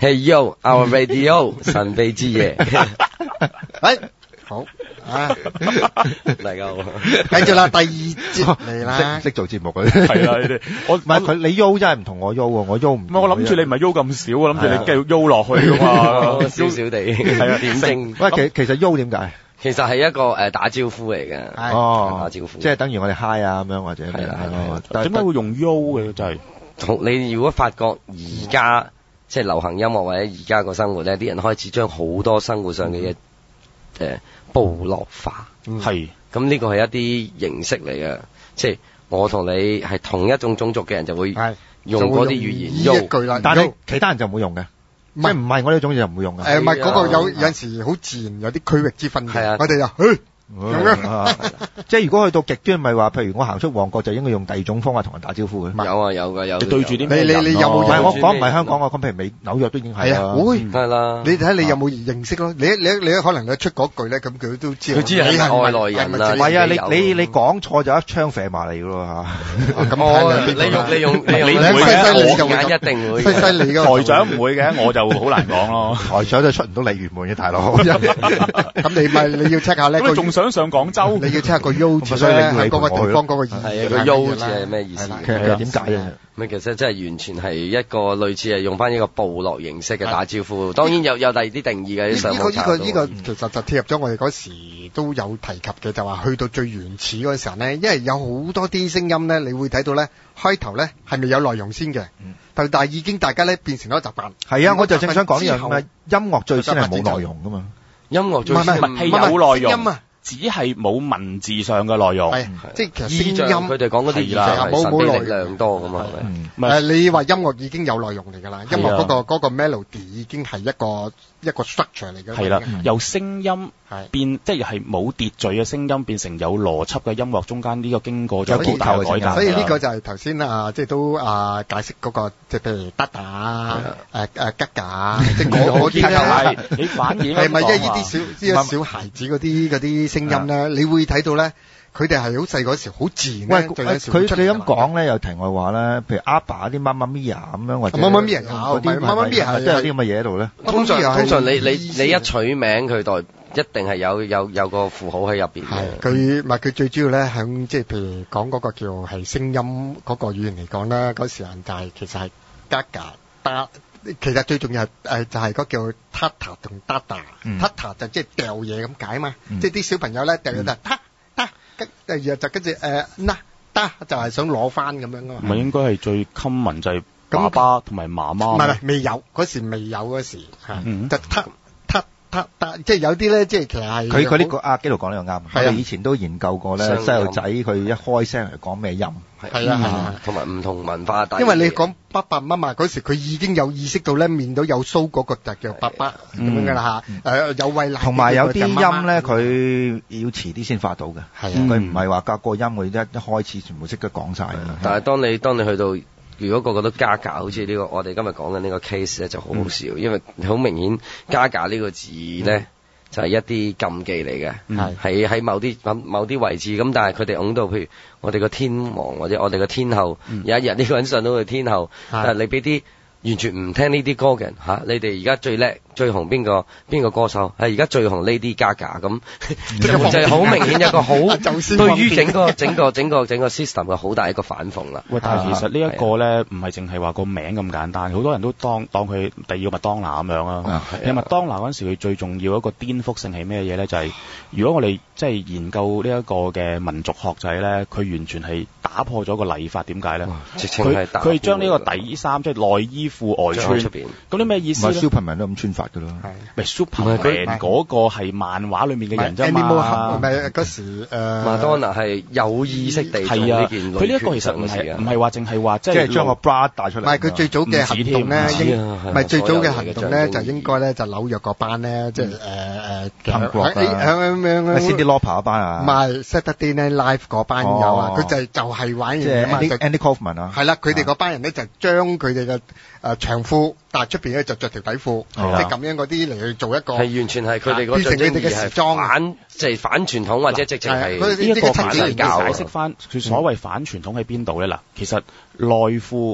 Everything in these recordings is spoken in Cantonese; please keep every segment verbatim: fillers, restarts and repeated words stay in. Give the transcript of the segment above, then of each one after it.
Hey yo, our radio 神秘之夜。 哎，好啊， 大家好。 繼續啦，第二節嚟啦。 識識做節目嗰啲係啦，你哋我唔係佢你喐真係唔同我喐喎，我喐唔唔係我諗住你唔係喐咁少，我諗住你繼續喐落去噶嘛， 少少地係啊點正。 喂，其其實喐點解？ 其實係一個誒打招呼嚟嘅， 哦， 打招呼， 即係等於我哋 hi 啊咁樣或者係啦係啦。 點解會用喐嘅？就係同你如果發覺而家即係流行音樂或者而家個生活咧，啲人開始將好多生活上嘅嘢誒部落化， 係咁呢個係一啲形式嚟嘅，即係我同你係同一種種族嘅人就會用嗰啲語言喐， 一句啦， 但係其他人就唔會用嘅。即係唔係我呢種就唔會用嘅。 誒唔係嗰個有有陣時好自然有啲區域之分嘅。 係啊， 我哋就誒咁樣。 即係如果去到極端，咪話譬如我行出旺角就應該用第二種方法同人打招呼嘅。 有啊有㗎有。 你對住啲你你你有冇？ 唔係我講唔係香港，我講譬如美紐約都已經係啦。會係啦。 你睇下你有冇認識咯？你你你可能你出嗰句咧，咁佢都知。 佢知你係外來人啦。 唔係啊，你你你講錯就一槍射埋嚟㗎咯嚇。 咁我你用你用你用你唔會嘅， 我眼一定會。 西西你嘅台長唔會嘅，我就好難講咯。 台長都出唔到鯉魚門嘅大佬。 咁你咪你要 check 下咧。 咁你仲想上廣州？ 你要 check 下個 U 字咧，喺嗰個地方嗰個意思係啊，個 U 字係咩意思？ 其實點解啊？ 咪其實真係完全係一個類似係用翻一個部落形式嘅打招呼。當然有有第二啲定義嘅。 呢個呢個呢個其實就貼入咗我哋嗰時都有提及嘅，就話去到最原始嗰時候咧，因為有好多啲聲音咧，你會睇到咧開頭咧係未有內容先嘅，但但係已經大家咧變成咗習慣。 係啊，我就正想講呢樣嘅音樂最先係冇內容噶嘛。 音樂最先係有內容啊。只係冇文字上嘅內容， 即係其實聲音佢哋講嗰啲意象係神秘力量多㗎嘛，係咪？誒，你話音樂已經有內容嚟㗎啦，音樂嗰個嗰個 melody 已經係一個一個 structure 嚟㗎。 係啦，由聲音變即係冇秩序嘅聲音變成有邏輯嘅音樂，中間呢個經過咗好大嘅改革。 所以呢個就係頭先啊，即係都啊解釋嗰個即係譬如 Dada 啊、誒誒 Gaga，即係嗰嗰啲咧， 你反映係咪即係呢啲小呢啲小孩子嗰啲嗰啲聲音咧？你會睇到咧，佢哋係好細嗰時好自然咧。 喂，佢你咁講咧，又題外話咧，譬如阿爸啲媽媽咪呀咁樣或者媽媽咪呀嗰啲媽媽咪呀都有啲咁嘅嘢喺度咧。 通常通常你你你一取名佢代一定係有有有個符號喺入邊嘅。 佢唔係佢最主要咧，響即係譬如講嗰個叫係聲音嗰個語言嚟講咧，嗰時人就係其實係 Gaga 打。其實最重要係誒就係嗰叫 Tata 同 Dada，Tata 就即係掉嘢咁解嘛，即係啲小朋友咧掉嘢就 ta ta，跟第二日就跟住誒嗱 da 就係想攞翻咁樣噶嘛。 唔係應該係最 common 就係爸爸同埋媽媽。 唔係唔係未有嗰時未有嗰時嚇，就 ta ta ta ta，即係有啲咧即係其實係佢佢呢個阿基度講呢個啱。我哋以前都研究過咧，細路仔佢一開聲嚟講咩音。 係啊係啊， 同埋唔同文化。 因為你講爸爸媽媽嗰時，佢已經有意識到咧，面到有鬚嗰個就叫爸爸咁樣噶啦嚇。誒有餵奶， 同埋有啲音咧，佢要遲啲先發到嘅。係啊，佢唔係話隔個音，佢一一開始全部識得講晒。 但係當你當你去到，如果個個都Gaga，好似呢個我哋今日講緊呢個 case 咧，就好好笑，因為好明顯Gaga呢個字咧。就係一啲禁忌嚟嘅，係喺某啲某啲位置咁，但係佢哋拱到，譬如我哋個天王或者我哋個天后，嗯、有一日呢個人上到去天后，但係你俾啲完全唔聽呢啲歌嘅人嚇、啊，你哋而家最叻最紅邊個邊個歌手？係而家最紅 Lady Gaga 咁，就係好明顯有個好對於整個整個整個整個 system 嘅好大一個反諷啦。 喂，但係其實呢一個咧唔係淨係話個名咁簡單，好多人都當當佢第二個麥當娜咁樣啊。其實麥當娜嗰陣時佢最重要一個顛覆性係咩嘢咧？就係、是、如果我哋即係研究呢一個嘅民族學仔咧，佢完全係打破咗個禮法，點解咧？佢佢係將呢個底衫即係內衣褲外穿出邊，咁啲咩意思咧？ 唔係 Superman 都咁穿法㗎咯， 咪 Superman 嗰個係漫畫裏面嘅人啫嘛。 唔係嗰時誒， 麥當娜係有意識地做呢件， 佢呢一個其實唔係唔係話淨係話即係將個 bra 帶出嚟。 唔係佢最早嘅行動咧，唔係最早嘅行動咧，就應該咧就紐約嗰班咧，即係誒誒韓國啊，響 Cyndi Lauper 嗰班啊， 唔係 Saturday Night Live 嗰班有啊，佢就就係玩嘢啊嘛， 即係 Andy Kaufman 啊， 係啦，佢哋嗰班人咧就將佢哋嘅誒長褲，但係出邊咧就着條底褲，即係咁樣嗰啲嚟去做一個係完全係佢哋嗰種嘅時裝反即係反傳統或者直情係呢一個反嚟教解釋翻佢所謂反傳統喺邊度咧？嗱，其實內褲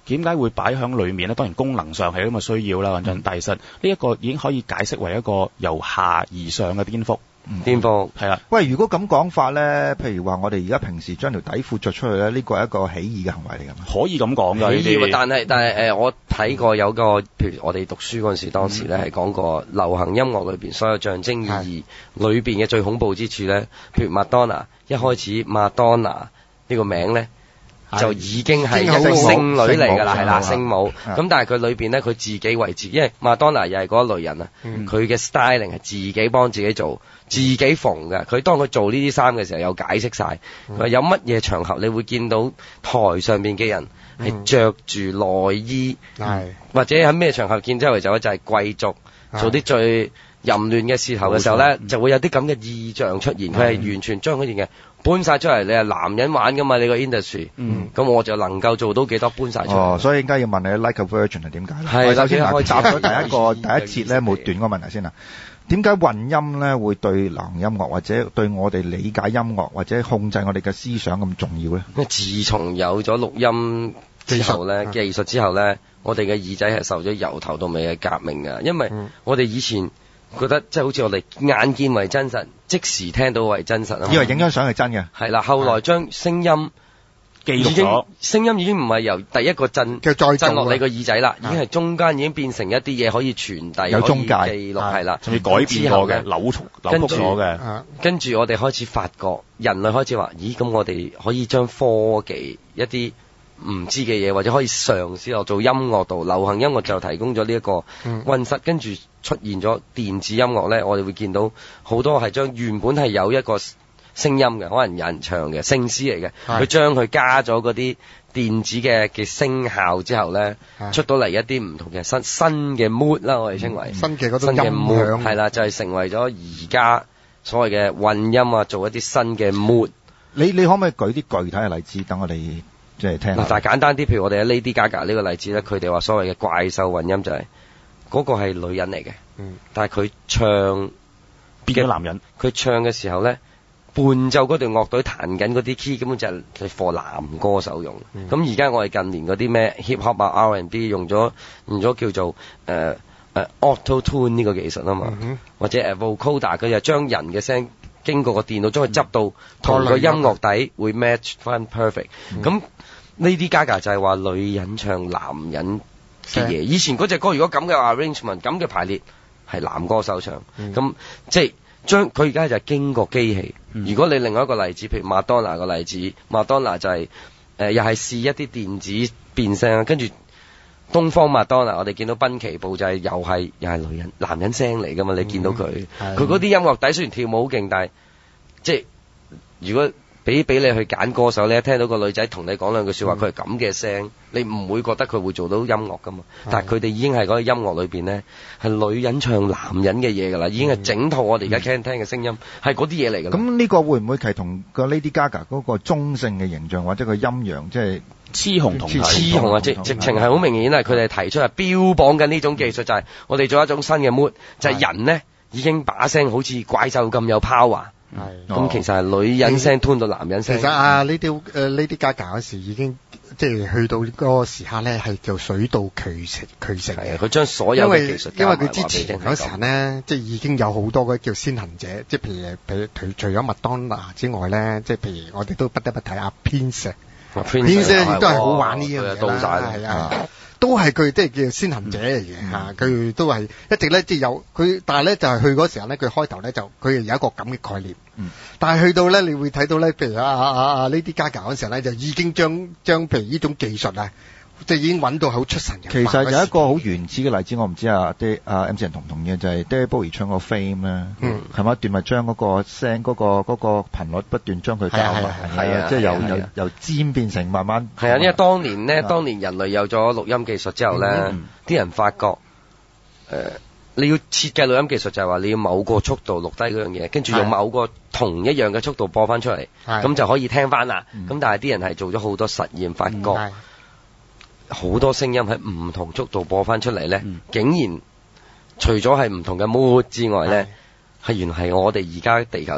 點解會擺喺裏面咧？當然功能上係咁嘅需要啦，講真。但係其實呢一個已經可以解釋為一個由下而上嘅顛覆。 顛覆係啦。 喂，如果咁講法咧，譬如話我哋而家平時將條底褲着出去咧，呢個係一個起義嘅行為嚟㗎嘛？ 可以咁講㗎。 起義，但係但係誒、呃，我睇過有個，譬如我哋讀書嗰陣時，當時咧係講過流行音樂裏邊所有象徵意義裏邊嘅最恐怖之處咧，譬如麥當娜一開始麥當娜呢個名咧。就已經係一個聖女嚟㗎啦，係啦，聖母。咁但係佢裏邊咧，佢自己為自己，因為麥當娜又係嗰一類人啊。佢嘅 styling 係自己幫自己做，自己縫嘅。佢當佢做呢啲衫嘅時候，有解釋晒。佢話有乜嘢場合你會見到台上面嘅人係着住內衣，或者喺咩場合見周圍走就係貴族做啲最淫亂嘅事頭嘅時候咧，就會有啲咁嘅意象出現。佢係完全將嗰件嘅搬晒出嚟，你係男人玩噶嘛？你個 industry，嗯，咁我就能夠做到幾多搬晒出嚟。哦， 所以應該要問你 Like a Virgin 係點解咧？ 係， 首先嗱， 答咗第一個第一節咧冇斷個問題先啦。點解混音咧會對流行音樂或者對我哋理解音樂或者控制我哋嘅思想咁重要咧？ 因為自從有咗錄音之後咧，技術之後咧，我哋嘅耳仔係受咗由頭到尾嘅革命㗎。因為我哋以前覺得即係好似我哋眼見為真實，即時聽到為真實啊！ 以為影張相係真嘅， 係啦。後來將聲音記錄咗，聲音已經唔係由第一個震震落你個耳仔啦，已經係中間已經變成一啲嘢可以傳遞， 有中介記錄係啦， 甚至改變咗嘅扭曲扭曲咗嘅。 跟住我哋開始發覺，人類開始話：咦，咁我哋可以將科技一啲唔知嘅嘢，或者可以嘗試落做音樂度，流行音樂就提供咗呢一個溫室，跟住出現咗電子音樂咧，我哋會見到好多係將原本係有一個聲音嘅，可能有人唱嘅聲絲嚟嘅，佢將佢加咗嗰啲電子嘅嘅聲效之後咧，出到嚟一啲唔同嘅新新嘅 mood 啦，我哋稱為新嘅嗰種音響， 係啦，就係成為咗而家所謂嘅混音啊，做一啲新嘅 mood。 你你可唔可以舉啲具體嘅例子，等我哋即係聽下？ 但係簡單啲，譬如我哋喺 Lady Gaga 呢個例子咧，佢哋話所謂嘅怪獸混音就係嗰個係女人嚟嘅，但係佢唱變咗男人， 佢唱嘅時候咧，伴奏嗰隊樂隊彈緊嗰啲 key 根本就係係 for 男歌手用。咁而家我哋近年嗰啲咩 hip hop 啊 R and B 用咗用咗叫做誒誒、呃呃、auto tune 呢個技術啊嘛，嗯、或者誒 vocoder 佢就將人嘅聲經過個電腦將佢執到同個音樂底會 match 翻 perfect。咁 Lady Gaga 就係話女人唱男人嘅嘢。以前嗰隻歌如果咁嘅 arrangement 咁嘅排列係男歌手唱，咁、嗯、即係。將佢而家就係經過機器。如果你另外一個例子，譬如麥當娜個例子，麥當娜就係、是、誒、呃、又係試一啲電子變聲，跟住東方麥當娜，我哋見到濱崎步就係又係又係女人男人聲嚟噶嘛？你見到佢，佢嗰啲音樂底雖然跳舞好勁，但係即係如果俾俾你去揀歌手，你一聽到個女仔同你講兩句說話，佢係咁嘅聲，你唔會覺得佢會做到音樂噶嘛？但係佢哋已經係嗰個音樂裏邊咧，係女人唱男人嘅嘢噶啦，已經係整套我哋而家聽聽嘅聲音係嗰啲嘢嚟噶。咁呢個會唔會係同個 Lady Gaga 嗰個中性嘅形象或者個陰陽即係雌雄同體？ 雌雄啊，直直情係好明顯係佢哋提出係標榜緊呢種技術，就係我哋做一種新嘅 mood，就係人咧已經把聲好似怪獸咁有 power。係，咁其實係女人聲吞到男人聲。 其實啊，呢啲誒呢啲Gaga嗰時已經即係去到嗰個時刻咧，係就水到渠成渠成。係啊， 佢將所有嘅技術因為因為佢之前嗰時咧，即係已經有好多嗰啲叫先行者，即係譬如譬如除除咗麥當娜之外咧，即係譬如我哋都不得不睇阿 Prince，Prince 亦都係好玩呢樣嘢啦，係啊。都係佢即係叫先行者嚟嘅嚇，佢、嗯、都係一直咧即係有佢，但係咧就係、是、去嗰時候咧，佢開頭咧就佢有一個咁嘅概念，嗯、但係去到咧，你會睇到咧，譬如啊啊啊啊 Lady Gaga 嗰時候咧，就已經將將譬如呢種技術啊，即係已經揾到好出神入化。 其實有一個好原始嘅例子，我唔知啊，啲啊 M C 人同唔同意，就係 David Bowie 唱個 Fame 咧，係咪一段咪將嗰個聲嗰、嗰個嗰、嗰個頻率不斷將佢加埋，係啊，即係由由由尖變成慢慢。 係啊，因為當年咧，當年人類有咗錄音技術之後咧，啲、嗯、人發覺誒、呃，你要設計錄音技術就係話你要某個速度錄低嗰樣嘢，跟住用某個同一樣嘅速度播翻出嚟，咁就可以聽翻啦。咁、嗯、但係啲人係做咗好多實驗，發覺。好多聲音喺唔同速度播翻出嚟咧、嗯，竟然除咗係唔同嘅 mood 之外咧，係原來係我哋而家地球入邊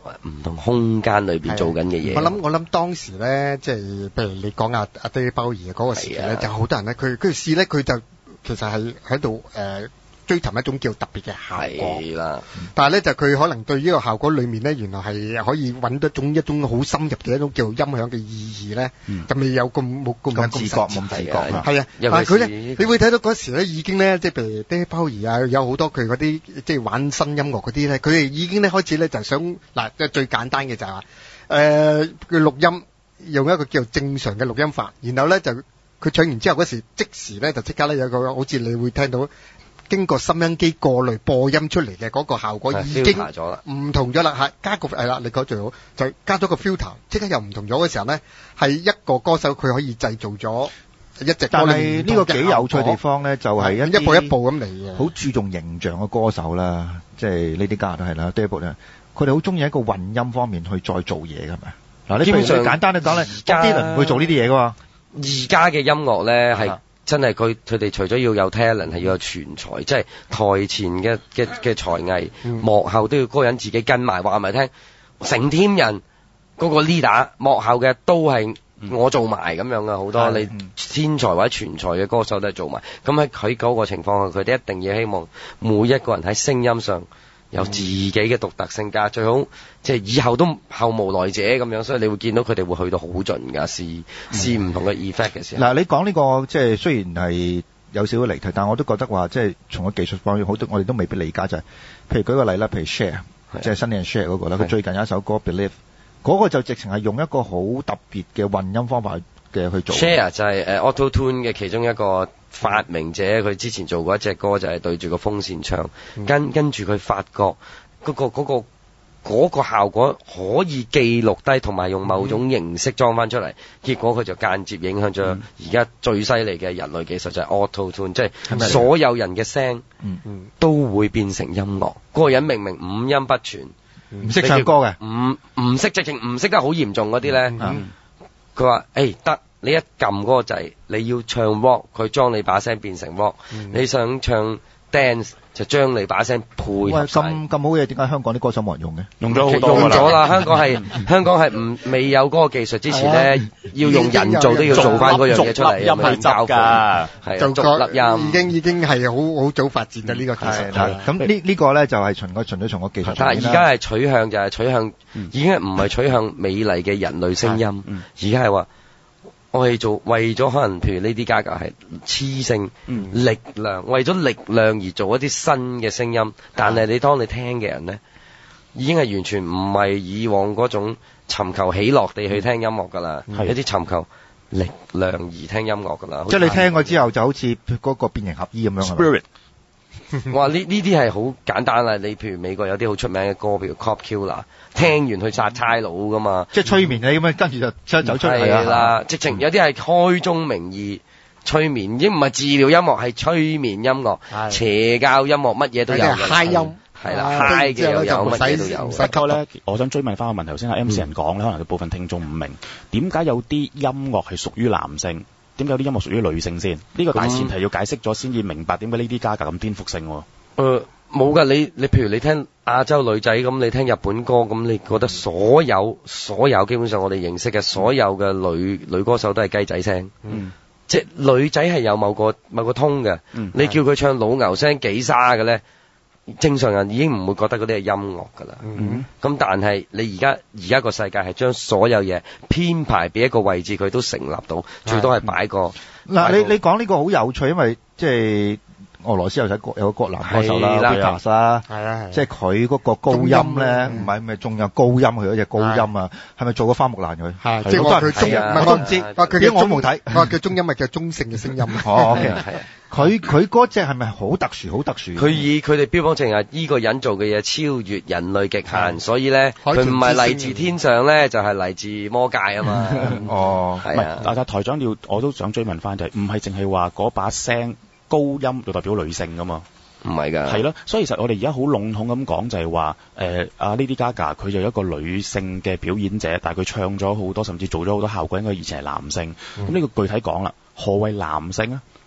唔同空間裏邊做緊嘅嘢。 我諗我諗當時咧，即係譬如你講阿阿 David Bowie 嗰個時期咧，就好多人咧，佢佢試咧，佢就其實係喺度誒追尋一種叫特別嘅效果。 係啦， 但係咧就佢可能對呢個效果裏面咧，原來係可以揾到一種一種好深入嘅一種叫音響嘅意義咧， 嗯、 就未有咁冇咁咁自覺冇自覺啦。 係啊，但係佢咧，你會睇到嗰時咧已經咧，即係譬如 David Bowie 啊，有好多佢嗰啲即係玩新音樂嗰啲咧，佢哋已經咧開始咧就想嗱，即係最簡單嘅就係話誒佢錄音用一個叫正常嘅錄音法，然後咧就佢唱完之後嗰時即時咧就即刻咧有個好似你會聽到。經過收音機過濾播音出嚟嘅嗰個效果已經唔同咗啦，係加個係啦，你講最好就加咗個 filter， 即刻又唔同咗嘅時候咧，係一個歌手佢可以製造咗一隻歌。 但係呢個幾有趣地方咧，就係一一步一步咁嚟嘅， 好注重形象嘅歌手啦，即係呢啲家都係啦 David 咧，佢哋好中意喺個混音方面去再做嘢㗎嘛。嗱，你基本上簡單啲講咧，啲人唔會做呢啲嘢㗎喎。 而家嘅音樂咧係。真係佢佢哋除咗要有 talent 係要有全才，即係台前嘅嘅嘅才藝，嗯、幕後都要嗰個人自己跟埋話埋聽，成 team 人嗰個 leader 幕後嘅都係我做埋咁樣嘅，好多、嗯、你天才或者全才嘅歌手都係做埋。咁喺佢嗰個情況下，佢哋一定要希望每一個人喺聲音上有自己嘅獨特性格，最好即係以後都後無來者咁樣，所以你會見到佢哋會去到好盡㗎，試試唔同嘅 effect 嘅時候。 嗱，你講呢個即係雖然係有少少離題，但我都覺得話即係從個技術方面，好多我哋都未必理解就係、是，譬如舉個例啦，譬如 Cher， 即係 Sonny and Cher 嗰個啦，佢最近有一首歌 Believe， 嗰個就直情係用一個好特別嘅混音方法嘅去做。 Cher 就係誒 Auto Tune 嘅其中一個發明者，佢之前做過一隻歌就係對住個風扇唱，嗯、跟跟住佢發覺嗰、嗰個嗰、嗰個嗰、嗰個效果可以記錄低，同埋用某種形式裝翻出嚟，嗯、結果佢就間接影響咗而家最犀利嘅人類技術就係 Auto Tune，即係所有人嘅聲都會變成音樂。嗰、嗰個人明明五音不全， 唔識唱歌嘅， 唔唔識直情唔識得好嚴重嗰啲咧，佢話誒得。你一撳嗰個掣，你要唱 rock， 佢將你把聲變成 rock、嗯。你想唱 dance， 就將你把聲配合晒。 咁咁好嘢，點解香港啲歌手冇人用嘅？ 用咗好多用咗啦，香港係香港係唔未有嗰個技術之前咧，要用人做都要做翻嗰樣嘢出嚟， 音係教㗎， 係做逐粒音， 已經已經係好好早發展嘅呢個技術。 咁呢呢個咧就係循個循咗從個技術。 但係而家係取向就係取向，已經唔係取向美麗嘅人類聲音，而家係話。我係做為咗可能，譬如呢啲家教係雌性、嗯、力量，為咗力量而做一啲新嘅聲音。但係你當你聽嘅人咧，已經係完全唔係以往嗰種尋求喜樂地去聽音樂㗎啦，係、嗯、一啲尋求力量而聽音樂㗎啦。 即係你聽過之後就好似嗰個變形合衣咁樣。Spirit。 我話呢呢啲係好簡單啦，你譬如美國有啲好出名嘅歌，譬如 Cop Killer， 聽完去殺差佬噶嘛， 即係催眠你咁樣，跟住就出走出嚟啦。直情有啲係開宗明義催眠，已經唔係治療音樂，係催眠音樂、邪教音樂，乜嘢都有。 嗨音係啦，嗨嘅又有，乜嘢都有。 不過咧，我想追問翻個問題，頭先阿 M 人講咧，可能有部分聽眾唔明點解有啲音樂係屬於男性。點解有啲音樂屬於女性先？呢、這個大前提要解釋咗先至明白點解呢啲家教咁顛覆性喎。 誒冇㗎，你你譬如你聽亞洲女仔咁，你聽日本歌咁，你覺得所有所有基本上我哋認識嘅所有嘅女女歌手都係雞仔聲，嗯，即係女仔係有某個某個通嘅，嗯，你叫佢唱老牛聲幾沙嘅咧？正常人已經唔會覺得嗰啲係音樂㗎啦。嗯，咁但係你而家而家個世界係將所有嘢編排俾一個位置，佢都成立到，最多係擺個。 嗱，你你講呢個好有趣，因為即係俄羅斯有個有個國男歌手啦 Vitas 啦，係啊，即係佢嗰個高音咧，唔係咪仲有高音佢嗰隻高音啊？係咪做過花木蘭佢？係，即係話佢中，我都唔知。佢我冇睇，我話佢中音咪叫中性嘅聲音。 哦，OK，係啊。 佢佢嗰隻係咪好特殊好特殊？ 佢以佢哋標榜淨係依個人做嘅嘢超越人類極限，所以咧佢唔係嚟自天上咧，就係、是、嚟自魔界啊嘛。哦，係啊。 但係台長要我都想追問翻就係，唔係淨係話嗰把聲高音就代表女性噶嘛？ 唔係㗎。係咯， 所以其實我哋而家好籠統咁講就係話，誒阿 Lady Gaga 佢就一個女性嘅表演者，但係佢唱咗好多，甚至做咗好多效果，應該以前係男性。咁呢、嗯、個具體講啦，何謂男性啊？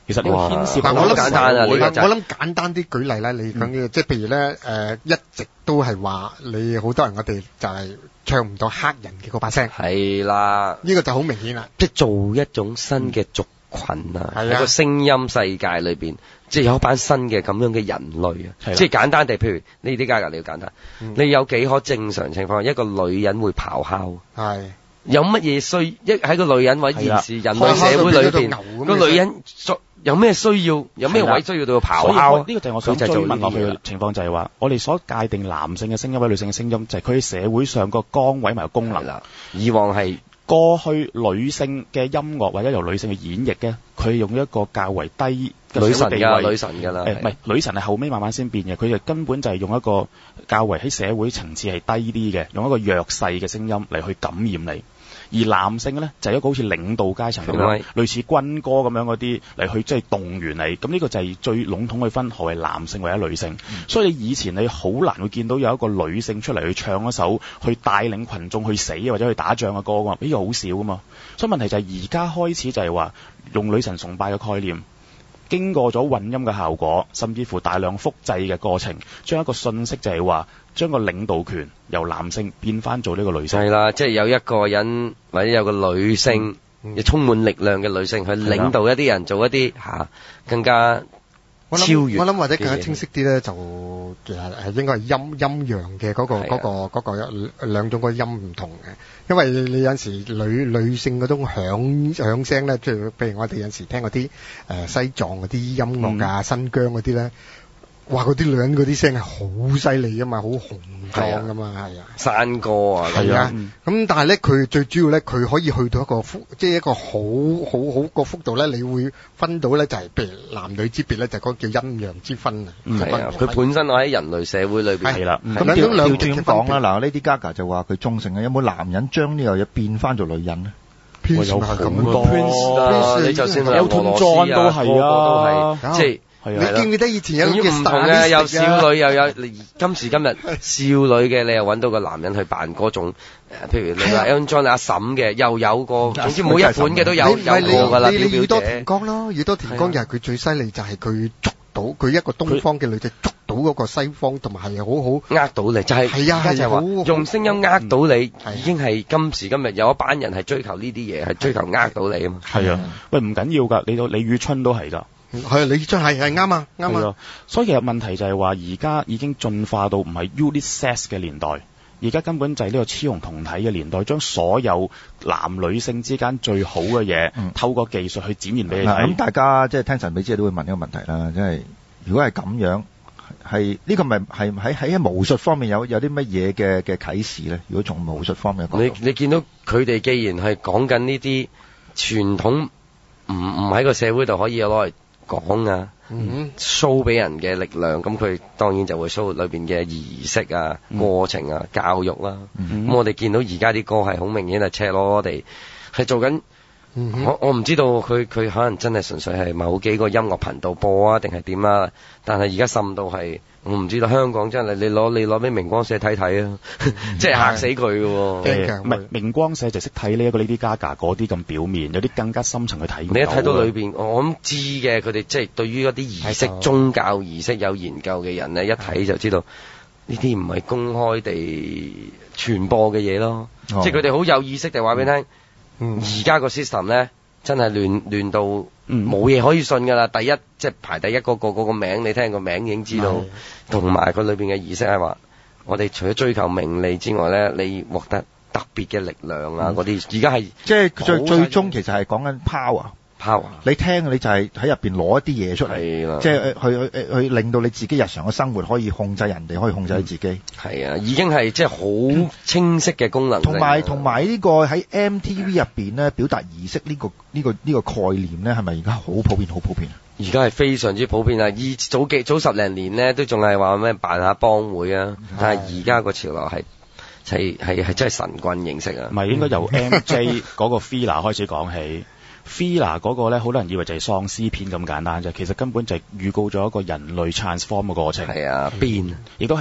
其實呢個牽涉但我諗簡單啊， 我呢個諗簡單啲舉例咧，你講嘅即係譬如咧誒，一直都係話你好多人我哋就係唱唔到黑人嘅嗰把聲， 係啦， 呢個就好明顯啦， 即係做一種新嘅族群啊， 係啊喺個聲音世界裏邊，即係有一班新嘅咁樣嘅人類啊， 係啦即係簡單地，譬如呢啲價格你要簡單， 嗯你有幾可正常情況，一個女人會咆哮？ 係有乜嘢需一喺個女人或者係啦現時人類社會裏邊咆哮到變咗條牛咁嘅個女人作有咩需要？有咩位需要到佢咆所以哮啊？ 我呢個就係我想追佢就係做呢問落去嘅啲嘢啦情況，就係話我哋所界定男性嘅聲音或者女性嘅聲音，就係佢喺社會上個崗位同埋功能。 係啦，以往係過去女性嘅音樂或者由女性去演繹嘅，佢用一個較為低嘅女神社會地㗎， 位女神㗎啦。 誒唔係女神係後尾慢慢先變嘅，佢哋根本就係用一個較為喺社會層次係低啲嘅，用一個弱勢嘅聲音嚟去感染你。而男性嘅咧就係、一個好似領導階層咁樣，類似軍歌咁樣嗰啲嚟去即係動員你。咁呢個就係最籠統去分何為男性或者女性。嗯、所以你以前你好難會見到有一個女性出嚟去唱一首去帶領群眾去死或者去打仗嘅歌㗎嘛，呢個好少㗎嘛。所以問題就係而家開始就係話用女神崇拜嘅概念。經過咗混音嘅效果，甚至乎大量複製嘅過程，將一個信息就係話，將個領導權由男性變翻做呢個女性。 係啦，即係有一個人或者有個女性， 嗯有充滿力量嘅女性去領導一啲人做一啲嚇、啊、更加超越。 我諗或者更加清晰啲咧，就其實係應該係陰陰陽嘅嗰個嗰個嗰個兩種個音唔同嘅，因為你有陣時女女性嗰種響響聲咧，即係譬如我哋有陣時聽嗰啲誒西藏嗰啲音樂啊、新疆嗰啲咧。哇！嗰啲女人嗰啲聲係好犀利噶嘛，好雄壯噶嘛，係啊， 山歌啊， 係啊。咁但係咧，佢最主要咧，佢可以去到一個幅，即係一個好好好個幅度咧，你會分到咧，就係譬如男女之別咧，就嗰個叫陰陽之分啊。 係啊，佢本身我喺人類社會裏邊係啦。 咁調調轉講啦，嗱，Lady Gaga就話佢忠誠啊，有冇男人將呢樣嘢變翻做女人咧？ 有好多 Prince 啦，你就算係俄羅斯啊， 都係啊，即係。 你記唔記得以前有啲唔同嘅，有少女又有今時今日少女嘅，你又揾到個男人去扮嗰種，譬如你話 Elton John 阿嬸嘅，又有個，總之每一款嘅都有有個㗎啦。 你你宇多田光咯，宇多田光又係佢最犀利，就係佢捉到佢一個東方嘅女仔捉到嗰個西方，同埋係好好呃到你，就係係啊， 就係話用聲音呃到你，已經係今時今日有一班人係追求呢啲嘢，係追求呃到你啊嘛。 係啊，喂唔緊要㗎，你到李宇春都係㗎。 係，你真係係啱啊，啱啊。 所以其實問題就係話，而家已經進化到唔係 unisex 嘅年代，而家根本就係呢個雌雄同體嘅年代，將所有男女性之間最好嘅嘢，嗯、透過技術去展現俾你睇。咁、 嗯、大家即係聽神秘之都會問一個問題啦，即係如果係咁樣，係呢、呢個咪係喺喺巫術方面有有啲乜嘢嘅嘅啟示咧？如果從巫術方面講， 你你見到佢哋既然係講緊呢啲傳統，唔唔喺個社會度可以攞嚟講啊、嗯、show 俾人嘅力量，咁佢當然就會 show 裏邊嘅儀式啊、嗯、過程啊、教育啦、啊。咁、嗯、我哋見到而家啲歌係好明顯係赤裸裸地係做緊、嗯。我我唔知道佢佢可能真係純粹係某幾個音樂頻道播啊，定係點啊？但係而家滲到係。我唔知道香港真係你攞你攞俾明光社睇睇啊，即係嚇死佢嘅喎。 唔係明光社就識睇呢一個 Lady Gaga 嗰啲咁表面，有啲更加深層去睇。 你一睇到裏邊，我諗知嘅，佢哋即係對於嗰啲儀式、宗教儀式有研究嘅人咧，一睇就知道呢啲唔係公開地傳播嘅嘢咯。哦、即係佢哋好有意識地話俾你聽，而家個 system 咧真係亂亂到冇嘢可以信㗎啦。第一即係排第一嗰個嗰個名，你聽個名已經知道。同埋佢裏邊嘅儀式係話，我哋除咗追求名利之外咧，你獲得特別嘅力量啊嗰啲，而家係即係最最終其實係講緊 power power。你聽你就係喺入邊攞一啲嘢出嚟，即係去去去令到你自己日常嘅生活可以控制人哋，可以控制你自己。 係、嗯、啊，已經係即係好清晰嘅功能。 同埋同埋呢個喺 M T V 入邊咧，表達儀式呢、呢個呢、呢個呢、呢個概念咧，係咪而家好普遍？好普遍啊！ 而家係非常之普遍啊！以早幾早十零年咧，都仲係話咩辦下幫會啊，但係而家個潮流係係係係真係神棍形式啊！ 唔係應該由 M J 嗰個 Fila 開始講起。Fila 嗰個咧，好多人以為就係喪屍片咁簡單啫，其實根本就係預告咗一個人類 transform 嘅過程。 係啊，變， 亦都係一個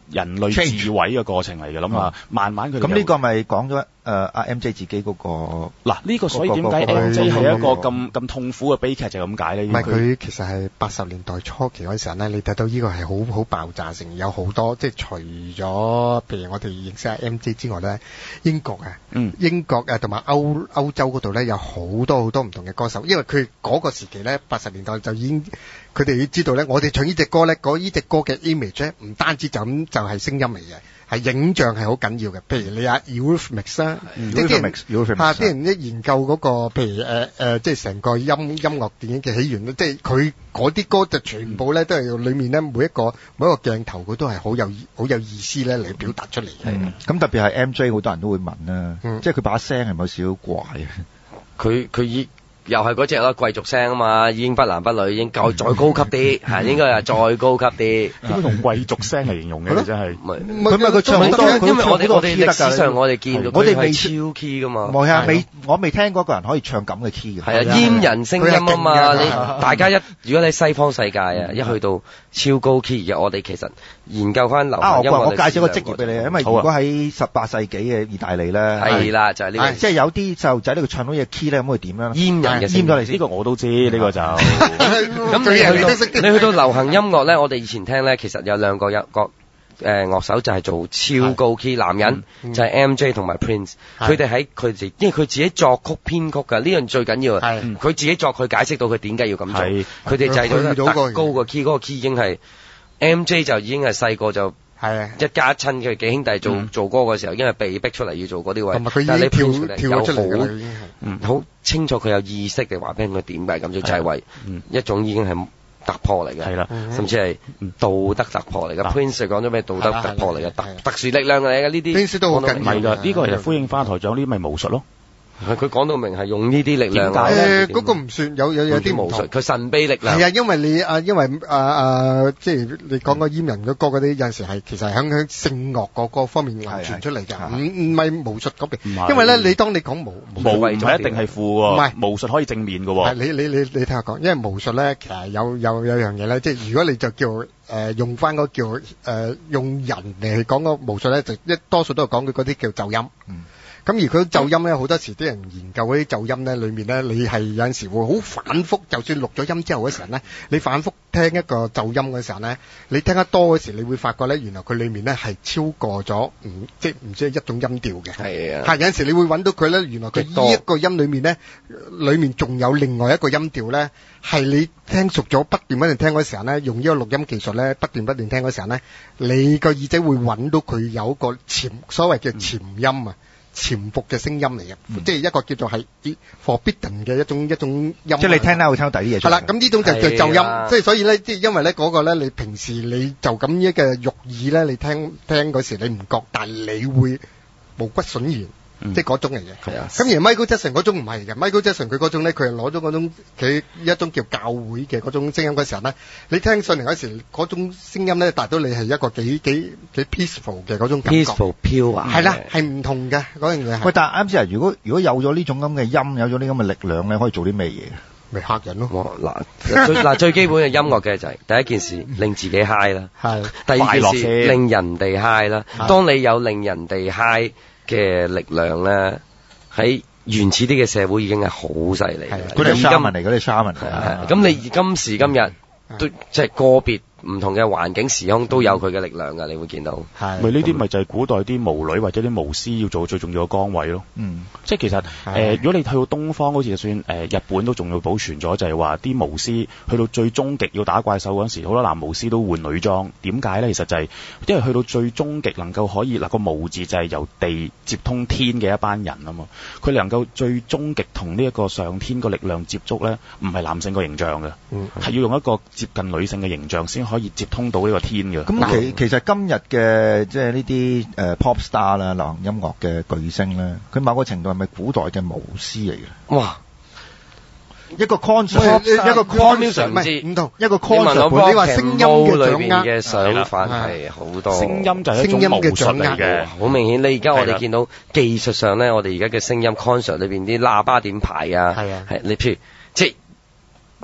人類自毀嘅過程嚟嘅，諗下慢慢佢哋咁呢個咪講咗誒阿 M J 自己嗰個嗱呢個，所以點解 M J 係一個咁咁痛苦嘅悲劇就係咁解咧？ 唔係佢其實係八十年代初期嗰陣時候咧，你睇到呢個係好好爆炸性，有好多即係除咗譬如我哋認識阿 M J 之外咧，英國啊， 嗯， 英國誒同埋歐歐洲嗰度咧有好多好多唔同嘅歌手，因為佢嗰個時期咧八十年代就已經佢哋要知道咧，我哋唱呢隻歌咧，嗰呢隻歌嘅 image 咧唔單止就咁就係聲音嚟嘅。係影像係好緊要嘅，譬如你阿 Eurythmics 啦，啲人啊啲人一研究嗰個譬如誒誒，即係成個音音樂電影嘅起源咧，即係佢嗰啲歌就全部咧都係裏面咧每一個每一個鏡頭佢都係好有好有意思咧嚟表達出嚟嘅。 咁特別係 M J 好多人都會問啦，即係佢把聲係咪有少少怪啊？ 佢佢以又係嗰隻啦，貴族聲啊嘛，已經不男不女，已經夠再高級啲，係應該係再高級啲。 點解用貴族聲嚟形容嘅？真係， 佢咪佢唱好多， 因為我哋我哋歷史上我哋見到我哋未超 key 噶嘛。 冇啊，未我未聽過一個人可以唱咁嘅 key 嘅。 係啊，閹人聲音啊嘛，你大家一如果你西方世界啊，一去到超高 key 嘅，我哋其實研究翻流行音樂。 我介紹個職業俾你，因為如果喺十八世紀嘅意大利咧， 係啦，就係呢個， 即係有啲細路仔咧，佢唱到嘢 key 咧，咁會點樣？ 閹人嘅閹咗你先。 呢個我都知，呢個就咁你去到你去到流行音樂咧，我哋以前聽咧，其實有兩個一個誒樂手就係做超高 key 男人，就係 M J 同埋 Prince，佢哋喺佢哋，因為佢自己作曲編曲㗎，呢樣最緊要啊！佢自己作，佢解釋到佢點解要咁做，佢哋就係做特高個 key，嗰個 key 已經係 M J 就已經係細個就。係啊，一家親嘅幾兄弟做、嗯、做歌嘅時候，因為被逼出嚟要做嗰啲位，但係你跳跳咗出嚟嘅已經係，嗯，好清楚佢有意識地話俾佢點解咁做，就係為一種已經係突破嚟嘅，係啦，甚至係道德突破嚟嘅。Prince 講咗咩道德突破嚟嘅，特特殊力量嚟嘅呢啲，Prince 都好緊要。 唔係㗎，呢個其實呼應翻台長呢啲咪巫術咯。 佢講到明係用呢啲力量， 誒嗰個唔算有有有啲巫術，佢神秘力量。 係啊，因為你啊，因為啊啊，即係你講個閹人嘅歌嗰啲，有陣時係其實係響響聖樂嗰個方面流傳出嚟㗎，唔唔係巫術嗰邊。因為咧，你當你講巫巫唔係一定係負喎，唔係巫術可以正面嘅喎。 你你你你聽我講，因為巫術咧，其實有有有樣嘢咧，即係如果你就叫誒用翻嗰叫誒用人嚟講個巫術咧，就一多數都係講佢嗰啲叫奏音。咁而佢奏音咧，好多時啲人研究嗰啲奏音咧，裏面咧，你係有陣時會好反覆，就算錄咗音之後嗰時候咧，你反覆聽一個奏音嗰時候咧，你聽得多嗰時，你會發覺咧，原來佢裏面咧係超過咗唔即係唔知係一種音調嘅。係啊，係有陣時你會揾到佢咧，原來佢呢一個音裏面咧，裏面仲有另外一個音調咧，係你聽熟咗不斷不斷聽嗰時候咧，用呢個錄音技術咧，不斷不斷聽嗰時候咧，你個耳仔會揾到佢有一個潛所謂嘅潛音啊。嗯潛伏嘅聲音嚟嘅，嗯、即係一個叫做係 forbidden 嘅一種一種音。即係你聽咧會聽到第啲嘢出嚟。係啦，咁呢種就就奏音，即係所以咧，即係因為咧嗰個咧，你平時你就咁一嘅肉耳咧，你聽聽嗰時你唔覺，但係你會毛骨悚然。嗯、即係嗰種嚟嘅，係啊。咁而 Michael Jackson 嗰種唔係嘅 ，Michael Jackson 佢嗰種咧，佢係攞咗嗰種佢一種叫教會嘅嗰種聲音嗰時候咧，你聽上嚟嗰時嗰種聲音咧，達到你係一個幾幾幾 peaceful 嘅嗰種感覺 ，peaceful pure 啊， 係啦，係唔同嘅嗰樣嘢。 喂，但係啱先啊，如果如果有咗呢種咁嘅音，有咗呢咁嘅力量咧，可以做啲咩嘢？ 咪嚇人咯！ 嗱，最嗱最基本嘅音樂嘅就係第一件事令自己 high 啦，係。第二件事令人哋 high 啦。當你有令人哋 high 嘅力量咧，喺原始啲嘅社會已經係好犀利。 嗰啲沙文嚟，嗰啲沙文。 咁你今時今日都即係個別唔同嘅環境時空都有佢嘅力量㗎，你會見到。 係。咪呢啲咪就係古代啲巫女或者啲巫師要做最重要嘅崗位咯。嗯。即係其實誒、呃，如果你去到東方，好似就算誒、呃、日本都仲要保存咗，就係話啲巫師去到最終極要打怪獸嗰陣時，好多男巫師都換女裝。點解咧？其實就係、是、因為去到最終極能夠可以嗱、那個巫字就係由地接通天嘅一班人啊嘛。佢能夠最終極同呢一個上天個力量接觸咧，唔係男性個形象嘅，係、嗯、要用一個接近女性嘅形象先可以接通到呢個天嘅。 咁其其實今日嘅即係呢啲誒 pop star 啦，流行音樂嘅巨星咧，佢某個程度係咪古代嘅巫師嚟嘅？哇！一個 concert，一個 concert 唔知唔同，一個 concert。 你話聲音嘅裏面嘅想法係好多， 聲音就係一種巫術嚟嘅， 好明顯。你而家我哋見到技術上咧，我哋而家嘅聲音 concert 裏邊啲喇叭點排啊？係啊，係你譬如即係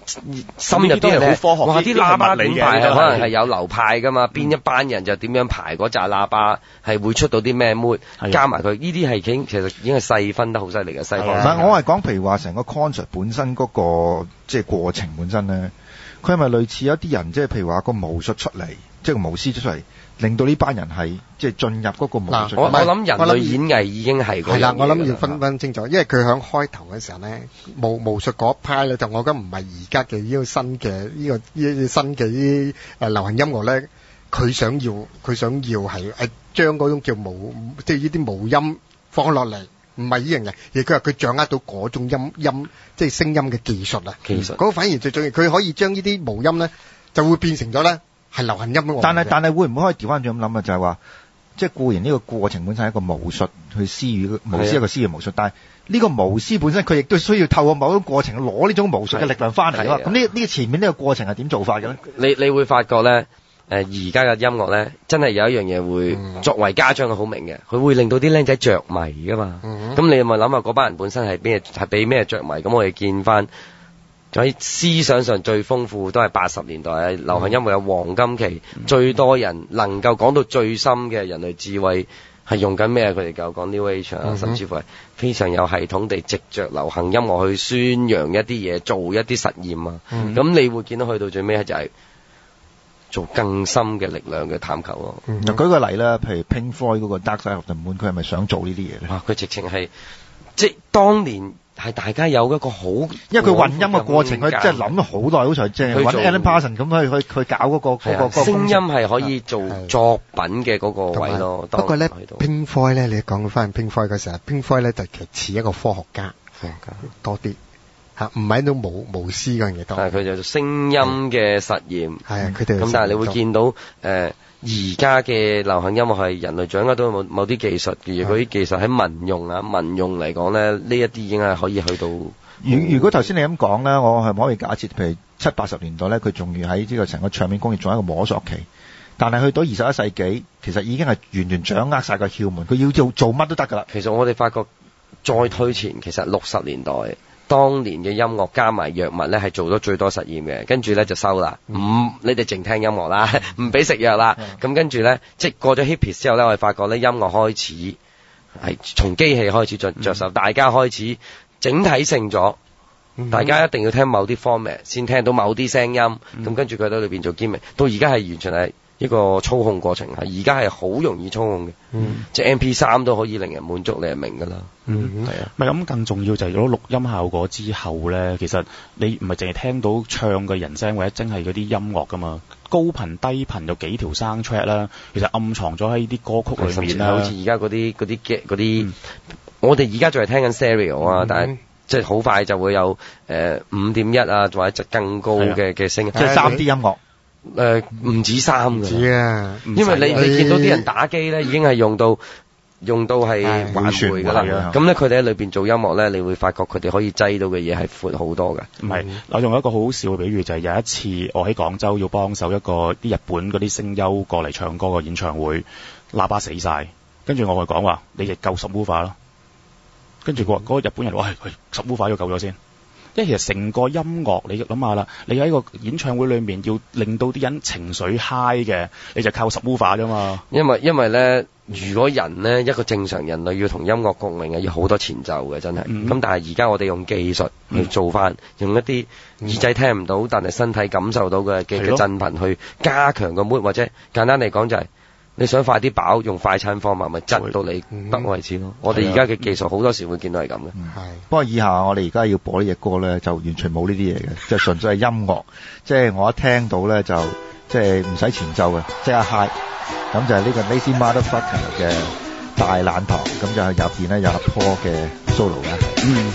深入啲咧， 好科學， 哇！啲喇叭點排係可能係有流派噶嘛，邊、嗯、一班人就點樣排嗰紮喇叭，係會出到啲咩 mood，加埋佢呢啲係已經其實已經係細分得好犀利嘅西方。 唔係，我係講譬如話成個 concert 本身嗰、那個即係過程本身咧，佢係咪類似有啲人即係譬如話個巫術出嚟，即係個巫師出嚟，令到呢班人係即係進入嗰個巫術。 我我諗人類演藝已經係嗰樣嘢。係啦， 我諗要分分清楚，因為佢響開頭嘅時候咧，巫巫術嗰一派咧，就我覺得唔係而家嘅呢個新嘅呢、這個呢新嘅呢誒流行音樂咧，佢想要佢想要係誒將嗰種叫巫，即係呢啲巫音放落嚟。唔係呢樣嘢，而佢話佢掌握到嗰種音音，即係聲音嘅技術啊。技術嗰個反而最重要，佢可以將呢啲無音咧，就會變成咗咧係流行音樂。 但係但係會唔會可以調翻轉咁諗啊？就係話，即係固然呢個過程本身係一個巫術去施予巫師一個施予巫術，但係呢個巫師本身佢亦都需要透過某種過程攞呢種巫術嘅力量翻嚟啊。咁呢呢個前面呢個過程係點做法嘅咧？ 你你會發覺咧。誒而家嘅音樂咧，真係有一樣嘢會、嗯、作為家長嘅好明嘅，佢會令到啲僆仔着迷噶嘛。咁、嗯、你咪諗下嗰班人本身係咩係俾咩着迷？咁我哋見翻喺思想上最豐富都係八十年代啊，流行音樂有黃金期，嗯、最多人能夠講到最深嘅人類智慧係用緊咩？佢哋就講 New Age 啊、嗯，甚至乎係非常有系統地藉着流行音樂去宣揚一啲嘢，做一啲實驗啊。咁、嗯、你會見到去到最尾就係、是。做更深嘅力量嘅探求咯。嗱、 嗯，舉個例啦，譬如 Pink Floyd 嗰個 Dark Side of the Moon，佢係咪想做呢啲嘢咧？ 哇！佢直情係即係當年係大家有一個好，因為佢混音嘅過程，佢真係諗咗好耐，好長，即係揾 Alan Parsons 咁去去去搞嗰、嗰個嗰、嗰個聲音係可以做作品嘅嗰個位咯。 不過咧 ，Pink Floyd 咧，你講翻 Pink Floyd 嘅時候 ，Pink Floyd 咧就其實似一個科學家，科學家多啲。唔係都冇無私嗰樣嘢多， 係佢就做聲音嘅實驗， 係啊，佢哋咁但係你會見到誒而家嘅流行音樂係人類掌握到某某啲技術，而嗰啲技術喺民用啊民用嚟講咧，呢一啲已經係可以去到。 如如果頭先你咁講咧，我係唔可以假設，譬如七八十年代咧，佢仲要喺呢個成個唱片工業仲係一個摸索期，但係去到二十一世紀，其實已經係完全掌握晒個竅門，佢要做做乜都得㗎啦。 其實我哋發覺再推前，其實六十年代。當年嘅音樂加埋藥物咧，係做咗最多實驗嘅，跟住咧就收啦。唔、嗯，你哋淨聽音樂啦，唔俾食藥啦。咁跟住咧，即係過咗 hippies 之後咧，我哋發覺咧，音樂開始係從機器開始着着手，大家開始整體性咗、嗯，大家一定要聽某啲 format 先聽到某啲聲音。咁、嗯、跟住佢喺裏邊做 gimmick，到而家係完全係一個操控過程，係而家係好容易操控嘅。嗯，即係 M P 三都可以令人滿足，你係明㗎啦。 嗯，係啊，咪咁更重要就係有咗錄音效果之後咧，其實你唔係淨係聽到唱嘅人聲或者真係嗰啲音樂噶嘛，高頻低頻有幾條 soundtrack 啦，其實暗藏咗喺啲歌曲裏面啦， 好似而家嗰啲嗰啲嘅嗰啲，我哋而家仲係聽緊 stereo 啊、嗯，但係即係好快就會有誒五點一啊，或者更高嘅嘅聲音， 即係三 D 音樂。 誒、呃，唔止三㗎， 止啊！ 因為你你見到啲人打機咧，已經係用到用到係環迴㗎啦。咁咧，佢哋喺裏邊做音樂咧，你會發覺佢哋可以擠到嘅嘢係闊好多嘅。 唔係，我用一個好好笑嘅比喻就係、是、有一次我喺廣州要幫手一個啲日本嗰啲聲優過嚟唱歌嘅演唱會，喇叭死晒，跟住我佢講話，你亦夠 subwoofer 咯。跟住佢話嗰個日本人話，喂，subwoofer要夠咗先。因為其實成個音樂，你諗下啦，你喺個演唱會裏面要令到啲人情緒 high 嘅，你就靠 subwoofer 啫嘛。 因為因為咧，如果人咧一個正常人類要同音樂共鳴啊，要好多前奏嘅，真係。咁、嗯、但係而家我哋用技術去做翻、嗯，用一啲耳仔聽唔到，但係身體感受到嘅嘅嘅振頻去加強個 mood，或者簡單嚟講就係、是。你想快啲飽，用快餐方法咪窒到你得為止咯、嗯。我哋而家嘅技術好多時會見到係咁嘅。係、嗯， 不過以下我哋而家要播呢隻歌咧，就完全冇呢啲嘢嘅，即係純粹係音樂。即係我一聽到咧，就即係唔使前奏嘅，即刻 high。咁就係呢個 Lazy Motherfucker 嘅大懶堂，咁就係入邊咧有一坡嘅 solo 嘅。嗯。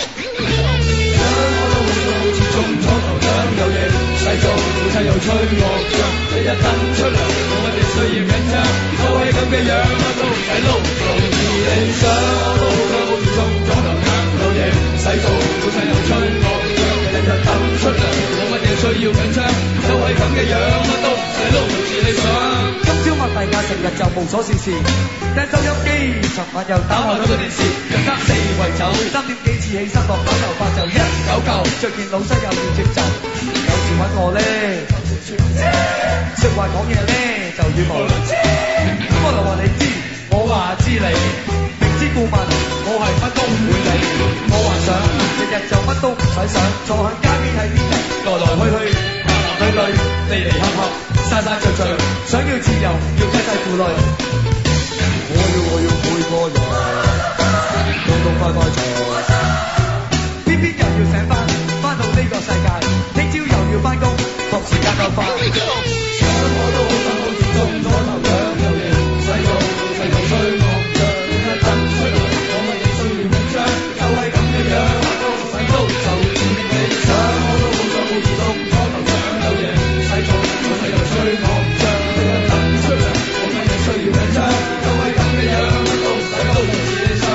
需要緊張，就係咁嘅樣，乜都唔使撈，容易理想，我都夠中咗頭硬到嘢，唔使做，老細又吹我脹，日日等出糧，冇乜嘢需要緊張，就係咁嘅樣，乜都唔使撈，容易理想。今朝我大價食日就無所事事，聽收音機，尋晚又打開咗個電視，又三四圍走，三點幾次起身落班頭髮就一嚿嚿，着件老西又要接袖，有時揾我咧就說話講嘢咧就語無倫次，咁我就話你知，我話知你，明知故問，我係乜都唔會理，我幻想日日就乜都唔使想，坐喺街邊睇啲人來來去去，男男女女，離離合合，散散聚聚，想要自由，要妻妻婦女，我要我要每個人都都快快樂，偏偏又要醒返，返到呢個世界，聽朝又要返工，學時間夠快，想我都好心好似中咗頭獎，又型細做細做吹樂象，一陣吹來我乜嘢需要緊張，就係咁嘅樣，都使都就似理想，我都好想好似中咗頭獎，又型細做細做吹樂象，一陣吹來我乜嘢需要緊張，就係咁嘅樣，都使都就似理想。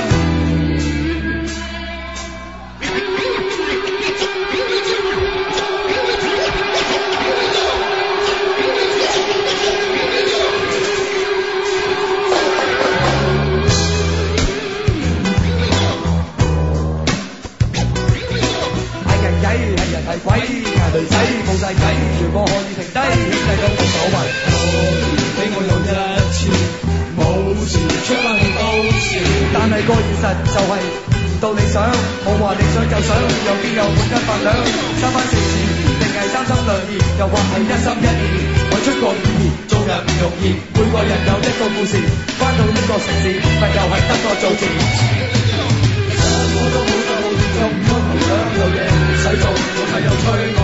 係人係鬼，係女仔冇晒計，如果可以停低，兄弟都冇所謂。俾我用一次，冇事出翻去都笑。但係個現實就係唔到你想，冇話你想就想，有邊有半斤八兩，三番四次，定係三心兩意，又或係一心一意。我出過語言，做人唔容易，每個人有一個故事，翻到呢個城市，咪又係得個做字。我都好想好似中咗頭獎，有嘢唔使做，我係又吹。